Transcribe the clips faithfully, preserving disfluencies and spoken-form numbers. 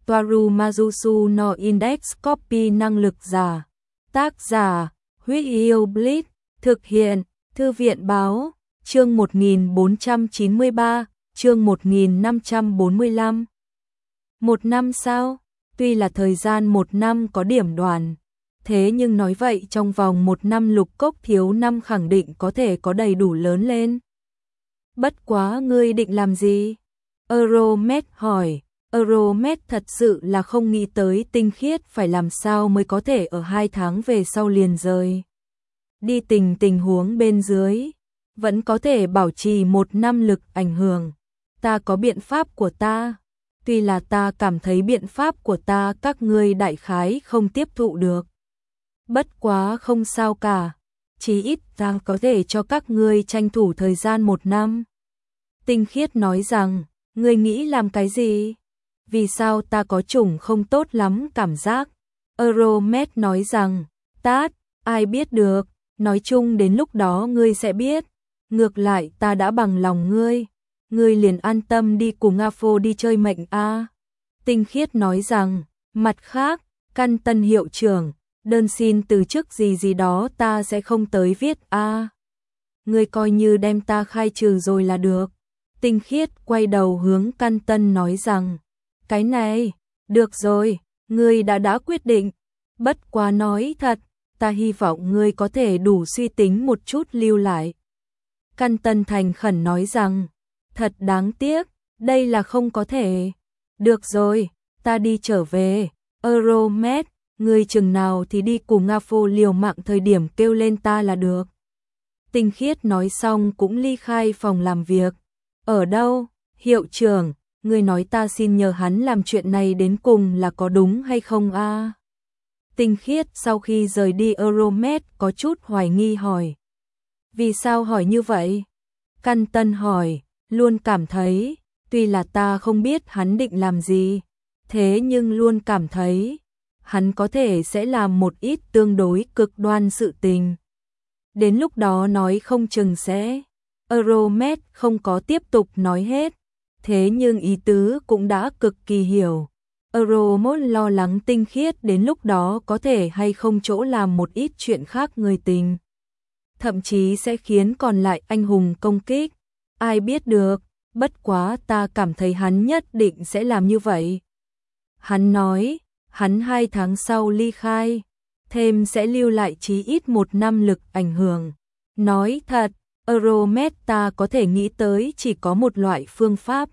Toaru Majusu no Index Copy năng lực giả. Tác giả, Huyết Yêu Blitz, thực hiện, Thư viện báo, chương một nghìn bốn trăm chín mươi ba, chương một nghìn năm trăm bốn mươi lăm. Một năm sao? Tuy là thời gian một năm có điểm đoàn, thế nhưng nói vậy trong vòng một năm Lục Cốc thiếu năm khẳng định có thể có đầy đủ lớn lên. Bất quá ngươi định làm gì? Euromed hỏi. Euromed thật sự là không nghĩ tới Tinh Khiết phải làm sao mới có thể ở hai tháng về sau liền rời. Đi tình tình huống bên dưới, vẫn có thể bảo trì một năm lực ảnh hưởng. Ta có biện pháp của ta. Tuy là ta cảm thấy biện pháp của ta các ngươi đại khái không tiếp thụ được. Bất quá không sao cả. Chí ít ta có thể cho các ngươi tranh thủ thời gian một năm. Tinh Khiết nói rằng, ngươi nghĩ làm cái gì? Vì sao ta có chủng không tốt lắm cảm giác? Euromed nói rằng, tát, ai biết được, nói chung đến lúc đó ngươi sẽ biết. Ngược lại ta đã bằng lòng ngươi, ngươi liền an tâm đi cùng A Phô đi chơi mệnh a. Tinh Khiết nói rằng, mặt khác, Căn Tân hiệu trưởng, đơn xin từ chức gì gì đó ta sẽ không tới viết a. Ngươi coi như đem ta khai trừ rồi là được. Tinh Khiết quay đầu hướng Căn Tân nói rằng, cái này, được rồi, ngươi đã đã quyết định. Bất quá nói thật, ta hy vọng ngươi có thể đủ suy tính một chút lưu lại. Căn Tân thành khẩn nói rằng, thật đáng tiếc, đây là không có thể. Được rồi, ta đi trở về. Euromed, ngươi chừng nào thì đi cùng A Phô liều mạng thời điểm kêu lên ta là được. Tinh Khiết nói xong cũng ly khai phòng làm việc. Ở đâu? Hiệu trưởng, ngươi nói ta xin nhờ hắn làm chuyện này đến cùng là có đúng hay không a? À? Tinh Khiết sau khi rời đi Euromed có chút hoài nghi hỏi. Vì sao hỏi như vậy? Căn Tân hỏi, luôn cảm thấy, tuy là ta không biết hắn định làm gì, thế nhưng luôn cảm thấy, hắn có thể sẽ làm một ít tương đối cực đoan sự tình. Đến lúc đó nói không chừng sẽ. Euromed không có tiếp tục nói hết, thế nhưng ý tứ cũng đã cực kỳ hiểu. Euromed lo lắng Tinh Khiết đến lúc đó có thể hay không chỗ làm một ít chuyện khác người tình. Thậm chí sẽ khiến còn lại anh hùng công kích. Ai biết được, bất quá ta cảm thấy hắn nhất định sẽ làm như vậy. Hắn nói, hắn hai tháng sau ly khai, thêm sẽ lưu lại chí ít một năm lực ảnh hưởng. Nói thật, Euromed ta có thể nghĩ tới chỉ có một loại phương pháp.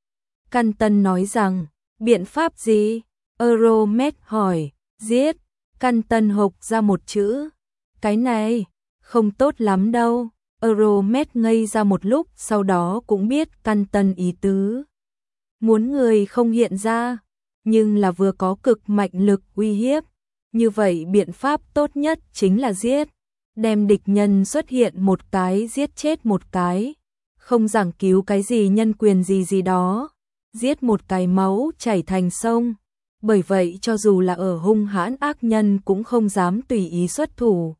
Căn Tân nói rằng, biện pháp gì? Euromed hỏi, giết. Căn Tân hộc ra một chữ. Cái này, không tốt lắm đâu. Euromed ngây ra một lúc sau đó cũng biết Căn Tân ý tứ. Muốn người không hiện ra, nhưng là vừa có cực mạnh lực uy hiếp. Như vậy biện pháp tốt nhất chính là giết. Đem địch nhân xuất hiện một cái giết chết một cái. Không giảng cứu cái gì nhân quyền gì gì đó. Giết một cái máu chảy thành sông. Bởi vậy cho dù là ở hung hãn ác nhân cũng không dám tùy ý xuất thủ.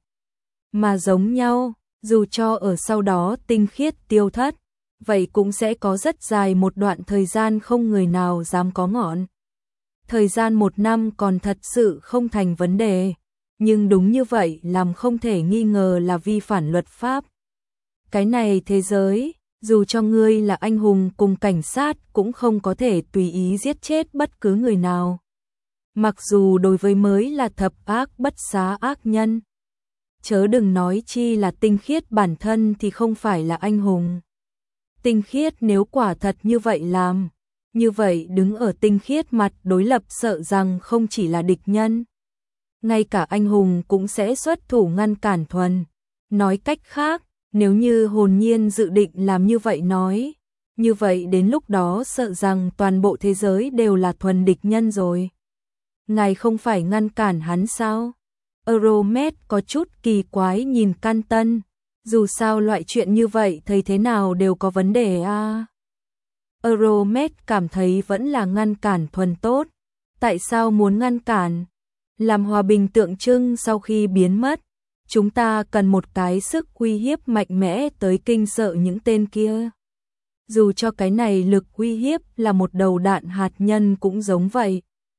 Mà giống nhau, dù cho ở sau đó Tinh Khiết tiêu thất, vậy cũng sẽ có rất dài một đoạn thời gian không người nào dám có ngọn. Thời gian một năm còn thật sự không thành vấn đề, nhưng đúng như vậy làm không thể nghi ngờ là vi phản luật pháp. Cái này thế giới, dù cho ngươi là anh hùng cùng cảnh sát cũng không có thể tùy ý giết chết bất cứ người nào. Mặc dù đối với mới là thập ác bất xá ác nhân. Chớ đừng nói chi là Tinh Khiết bản thân thì không phải là anh hùng. Tinh Khiết nếu quả thật như vậy làm, như vậy đứng ở Tinh Khiết mặt đối lập sợ rằng không chỉ là địch nhân. Ngay cả anh hùng cũng sẽ xuất thủ ngăn cản Thuần. Nói cách khác, nếu như Hồn Nhiên dự định làm như vậy nói, như vậy đến lúc đó sợ rằng toàn bộ thế giới đều là Thuần địch nhân rồi. Ngài không phải ngăn cản hắn sao? Euromed có chút kỳ quái nhìn Căn Tân, dù sao loại chuyện như vậy thấy thế nào đều có vấn đề a. À? Euromed cảm thấy vẫn là ngăn cản Thuần tốt. Tại sao muốn ngăn cản? Làm hòa bình tượng trưng sau khi biến mất, chúng ta cần một cái sức uy hiếp mạnh mẽ tới kinh sợ những tên kia. Dù cho cái này lực uy hiếp là một đầu đạn hạt nhân cũng giống vậy.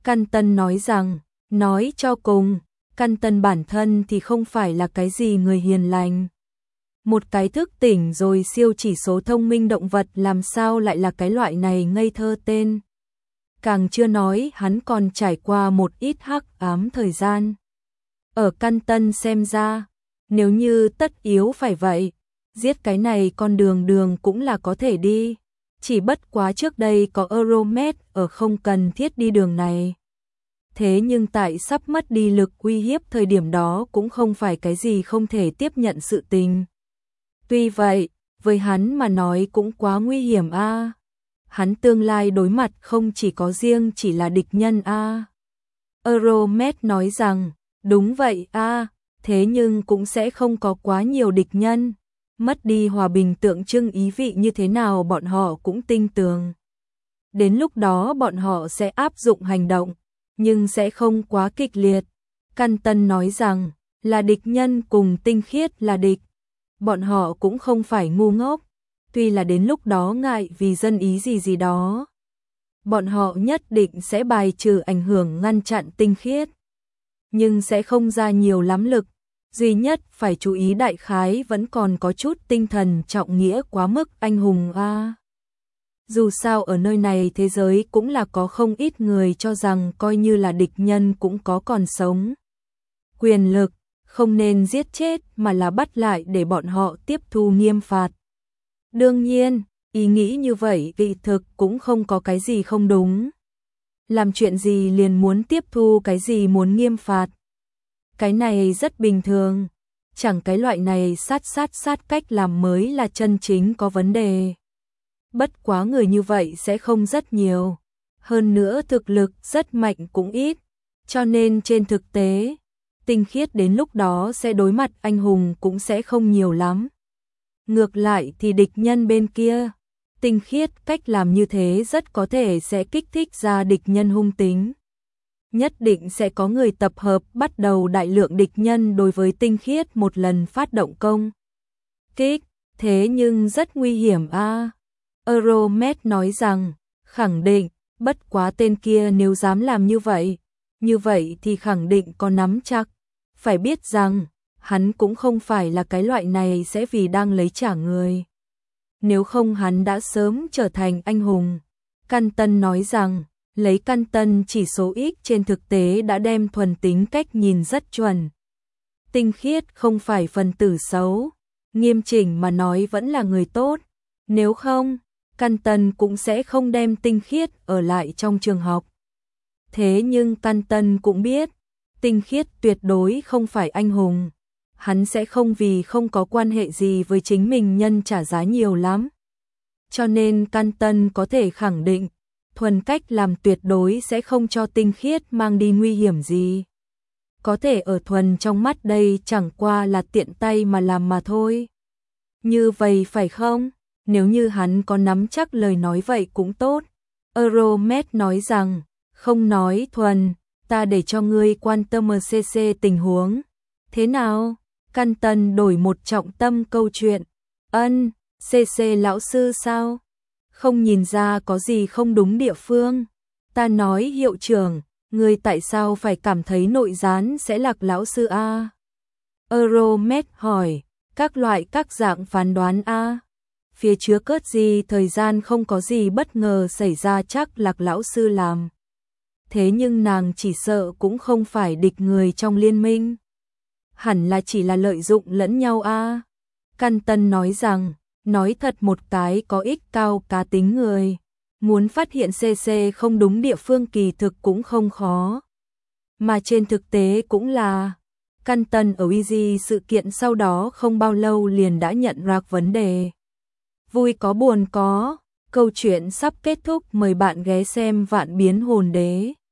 Căn Tân nói rằng, nói cho cùng, Căn Tân bản thân thì không phải là cái gì người hiền lành. Một cái thức tỉnh rồi siêu chỉ số thông minh động vật làm sao lại là cái loại này ngây thơ tên. Càng chưa nói hắn còn trải qua một ít hắc ám thời gian. Ở Căn Tân xem ra, nếu như tất yếu phải vậy, giết cái này con đường đường cũng là có thể đi. Chỉ bất quá trước đây có Euromed ở không cần thiết đi đường này. Thế nhưng tại sắp mất đi lực uy hiếp thời điểm đó cũng không phải cái gì không thể tiếp nhận sự tình. Tuy vậy, với hắn mà nói cũng quá nguy hiểm a. À. Hắn tương lai đối mặt không chỉ có riêng chỉ là địch nhân a. À. Euromed nói rằng, đúng vậy a, à, thế nhưng cũng sẽ không có quá nhiều địch nhân. Mất đi hòa bình tượng trưng ý vị như thế nào bọn họ cũng tin tưởng. Đến lúc đó bọn họ sẽ áp dụng hành động, nhưng sẽ không quá kịch liệt. Căn Tân nói rằng, là địch nhân cùng tinh khiết là địch. Bọn họ cũng không phải ngu ngốc, tuy là đến lúc đó ngại vì dân ý gì gì đó. Bọn họ nhất định sẽ bài trừ ảnh hưởng ngăn chặn tinh khiết, nhưng sẽ không ra nhiều lắm lực. Duy nhất phải chú ý đại khái vẫn còn có chút tinh thần trọng nghĩa quá mức anh hùng a. À. Dù sao ở nơi này thế giới cũng là có không ít người cho rằng coi như là địch nhân cũng có còn sống. Quyền lực, không nên giết chết mà là bắt lại để bọn họ tiếp thu nghiêm phạt. Đương nhiên, ý nghĩ như vậy kỳ thực cũng không có cái gì không đúng. Làm chuyện gì liền muốn tiếp thu cái gì muốn nghiêm phạt. Cái này rất bình thường, chẳng cái loại này sát sát sát cách làm mới là chân chính có vấn đề. Bất quá người như vậy sẽ không rất nhiều, hơn nữa thực lực rất mạnh cũng ít, cho nên trên thực tế, tinh khiết đến lúc đó sẽ đối mặt anh hùng cũng sẽ không nhiều lắm. Ngược lại thì địch nhân bên kia, tinh khiết cách làm như thế rất có thể sẽ kích thích ra địch nhân hung tính. Nhất định sẽ có người tập hợp bắt đầu đại lượng địch nhân đối với tinh khiết một lần phát động công kích, thế nhưng rất nguy hiểm a. À. Euromed nói rằng, khẳng định, bất quá tên kia nếu dám làm như vậy, như vậy thì khẳng định có nắm chắc. Phải biết rằng, hắn cũng không phải là cái loại này sẽ vì đang lấy trả người. Nếu không hắn đã sớm trở thành anh hùng. Căn Tân nói rằng, lấy Căn Tân chỉ số X trên thực tế đã đem thuần tính cách nhìn rất chuẩn. Tinh khiết không phải phần tử xấu, nghiêm chỉnh mà nói vẫn là người tốt. Nếu không, Căn Tân cũng sẽ không đem tinh khiết ở lại trong trường học. Thế nhưng Căn Tân cũng biết, tinh khiết tuyệt đối không phải anh hùng. Hắn sẽ không vì không có quan hệ gì với chính mình nhân trả giá nhiều lắm. Cho nên Căn Tân có thể khẳng định, thuần cách làm tuyệt đối sẽ không cho tinh khiết mang đi nguy hiểm gì. Có thể ở thuần trong mắt đây chẳng qua là tiện tay mà làm mà thôi. Như vậy phải không? Nếu như hắn có nắm chắc lời nói vậy cũng tốt. Euromed nói rằng, không nói thuần, ta để cho ngươi quan tâm xê xê tình huống. Thế nào? Căn Tân đổi một trọng tâm câu chuyện. Ân, xê xê lão sư sao? Không nhìn ra có gì không đúng địa phương. Ta nói hiệu trưởng, ngươi tại sao phải cảm thấy nội gián sẽ lạc lão sư a? Euromed hỏi, các loại các dạng phán đoán a. Phía chứa cớt gì thời gian không có gì bất ngờ xảy ra chắc lạc lão sư làm. Thế nhưng nàng chỉ sợ cũng không phải địch người trong liên minh. Hẳn là chỉ là lợi dụng lẫn nhau a. Căn Tân nói rằng, nói thật một cái có ích cao cá tính người. Muốn phát hiện xê xê không đúng địa phương kỳ thực cũng không khó. Mà trên thực tế cũng là, Căn Tân ở Easy sự kiện sau đó không bao lâu liền đã nhận ra vấn đề. Vui có buồn có, câu chuyện sắp kết thúc, mời bạn ghé xem Vạn Biến Hồn Đế.